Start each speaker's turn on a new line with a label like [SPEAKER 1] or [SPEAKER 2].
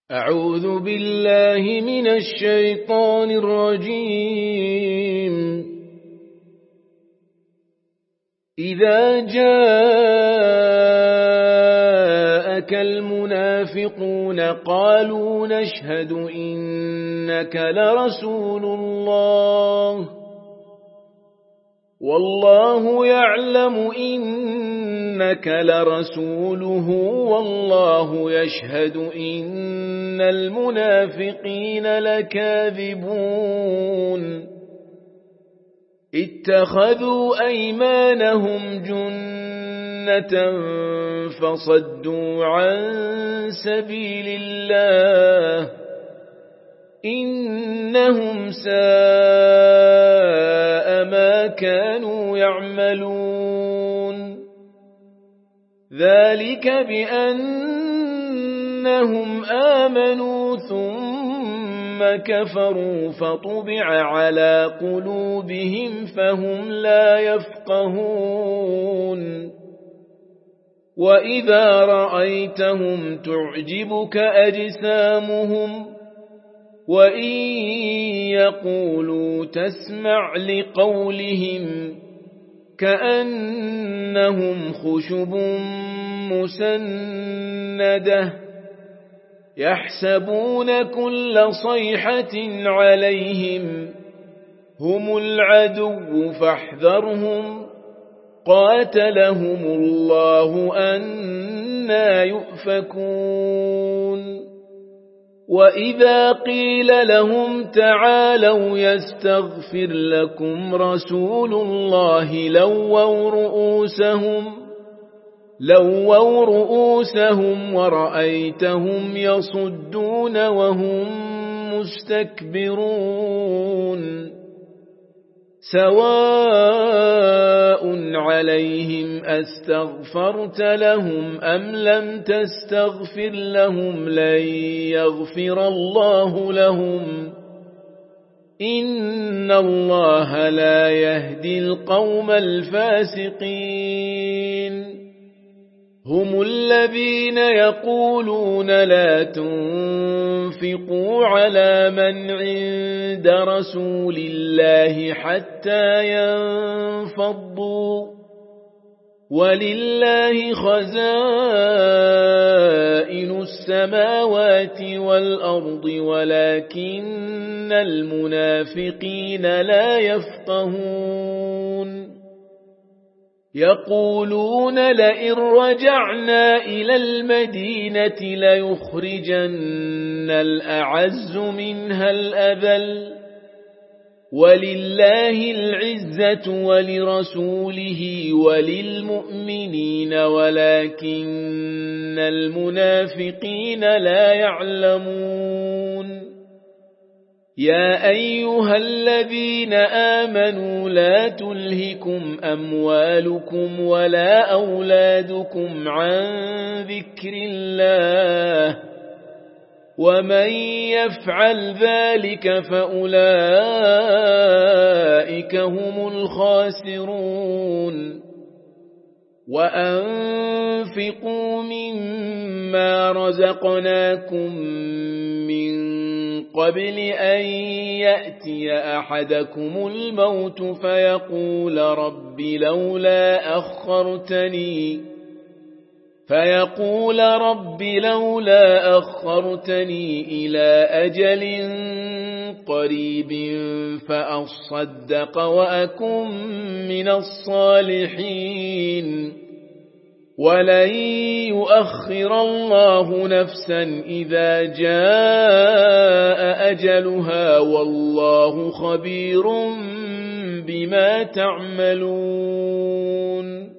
[SPEAKER 1] أعوذ بالله من الشيطان الرجيم. إذا جاءك المنافقون قالوا نشهد إنك لرسول الله والله يعلم إنك لرسوله والله يشهد إن المنافقين لكاذبون اتخذوا أيمانهم جنة فصدوا عن سبيل الله إنهم ساء ما كانوا يعملون ذلك بأنهم آمنوا ثم كفروا فطبع على قلوبهم فهم لا يفقهون وإذا رأيتهم تعجبك أجسامهم وإن يقولوا تسمع لقولهم كأنهم خشب مسندة يحسبون كل صيحة عليهم هم العدو فاحذرهم قاتلهم الله أنى يؤفكون وإذا قيل لهم تعالوا يستغفر لكم رسول الله لووا رؤوسهم ورأيتهم يصدون وهم مستكبرون سواء عليهم أستغفرت لهم أم لم تستغفر لهم لن يغفر الله لهم إن الله لا يهدي القوم الفاسقين هم الذين يقولون لا تنفقوا على من عند رسول الله حتى ينفضوا ولله خزائن السماوات والأرض ولكن المنافقين لا يفقهون يقولون لئن رجعنا إلى المدينة ليخرجن الأعز منها الأذل ولله العزة ولرسوله وللمؤمنين ولكن المنافقين لا يعلمون يا أيها الذين آمنوا لا تلهكم أموالكم ولا أولادكم عن ذكر الله ومن يفعل ذلك فأولئك هم الخاسرون وأنفقوا مما رزقناكم من قبل أن يأتي أحدكم الموت فيقول رب لولا أخرتني إلى أجل قريب فأصدق وأكن من الصالحين ولن يؤخر الله نفسا إذا جاء أجلها والله خبير بما تعملون